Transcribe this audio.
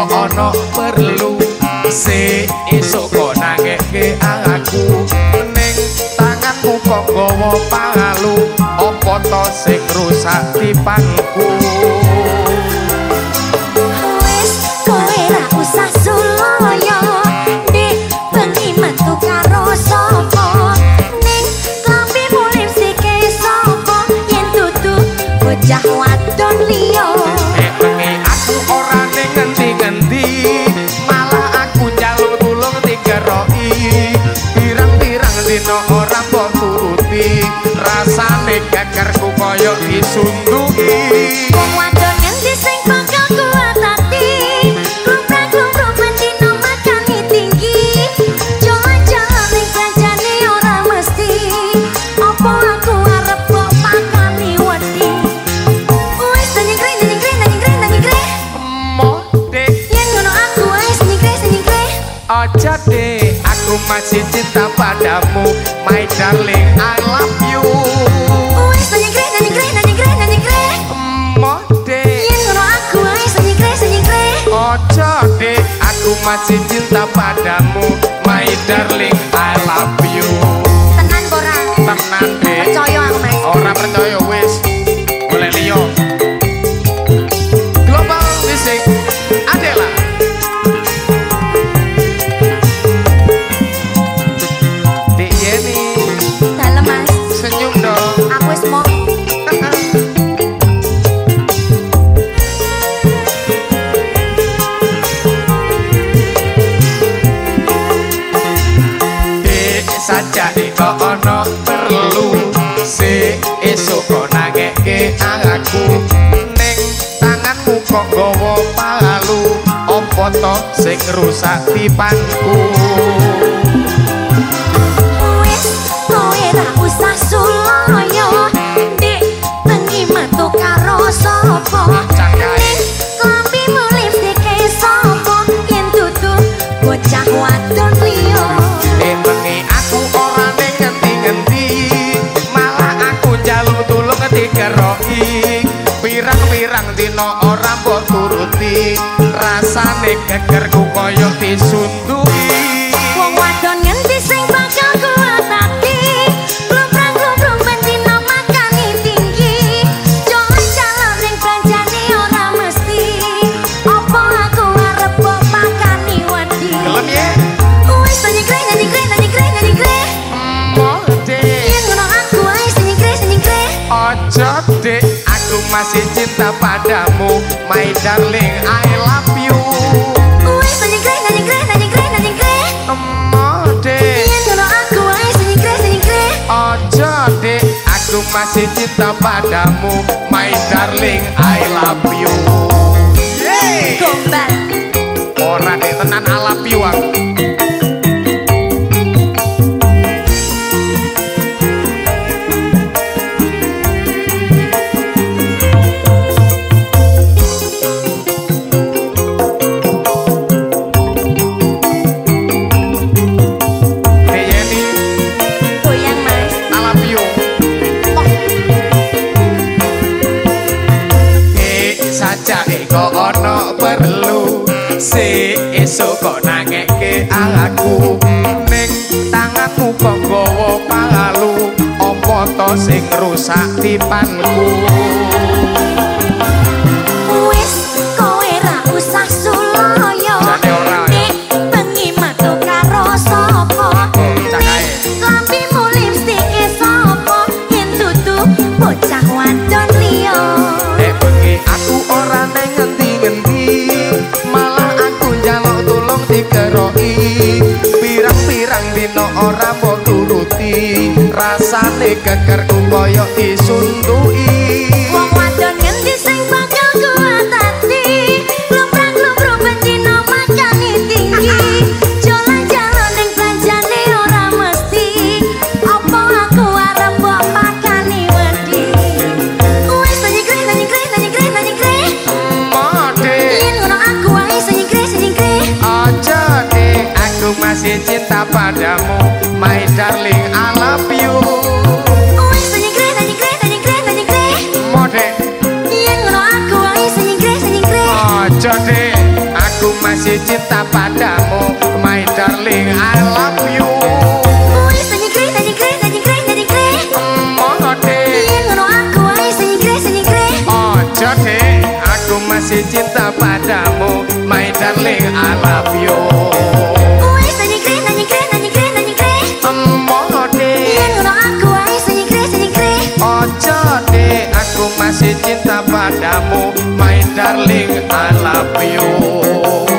kok ana perlu esuk kok nangeke aku ning tanganmu kok gawa palu apa to sing rusak tipangku wis kowe ra usah suloyo dik bengi metu karo sapa ning klambimu lipstike sapa yen dudu bocah wadon liya bengi aku ora ning ngendi-ngendi malah aku njaluk tulung digeroki pirang-pirang dina ora mbok turuti rasane gegerku kaya disunduki wong wadon ngendi sing bakal kuat ati klumprang-klumprung bendino makani tinggi jalan-jalan ning belanjane ora mesti apa aku arep kok makani wedi wis nyengkring Dek yen ngono aku wis nyengkring aja dek aku masih cinta padamu my darling I love you wis nyengkring Dek yen ngono aku wis nyengkring aja dek aku masih cinta padamu my darling I love you tenan ora tenan dek percaya aku mas ora percaya wis boleh liyo global music Adela Dek Yeni dalem mas senyum dong aku wis mau Dek saja kok ono perlu esuk kok nangeke aku ning tanganmu kok gawa palu apa to sing rusak tipangku wis kowe ra usah suloyo dik bengi metu karo sapa cakae klambimu lipstike sapa yen dudu bocah wadon liya bengi aku ora ning ngendi-ngendi malah aku njaluk tulung digeroki pirang-pirang dina ora mbok turuti rasane gegerku kaya disunduki wong wadon ngendi sing bakal kuat ati klumprang-klumprung bendino makani tinggi jalan-jalan ning belanjane ora mesti apa aku arep kok makani wedi gelem ye wis nyengkring yen ngono aku wis nyengkring aja dek aku masih cinta padamu my darling I love you wis nyengkring dek yen ngono aku wis nyengkring aja dek aku masih cinta padamu my darling I love you yeay gombal ora dek tenan I love you aku Dek Yeni goyang mas I love you saja kok ono perlu esuk kok nangeke aku ning tanganmu kok gawa palu apa to sing rusak tipangku wis kowe ra usah suloyo Jane ora, ya. dik bengi metu karo sapa cakae klambimu lipstike sapa yen dudu bocah wadon liya bengi aku ora ning ngendi-ngendi malah aku njaluk tulung digeroki pirang-pirang dina ora mbok turuti rasane gegerku kaya disunduki wong wadon ngendi sing bakal kuat ati klumprang-klumprung bendino makani tinggi jalan-jalan ning belanjane ora mesti apa aku arep kok makani wedi wis nyengkring yen ngono aku wis nyengkring aja dek aku masih cinta padamu my darling I love you wis nyengkring cinta padamu, my darling, I love you. Wis nyekre Mongode yen ngono aku wae nyekre ojo dek, aku masih cinta padamu, my darling, I love you. Wis nyekre Mongode yen ngono aku wae nyekre ojo dek, aku masih cinta padamu, my darling, I love you.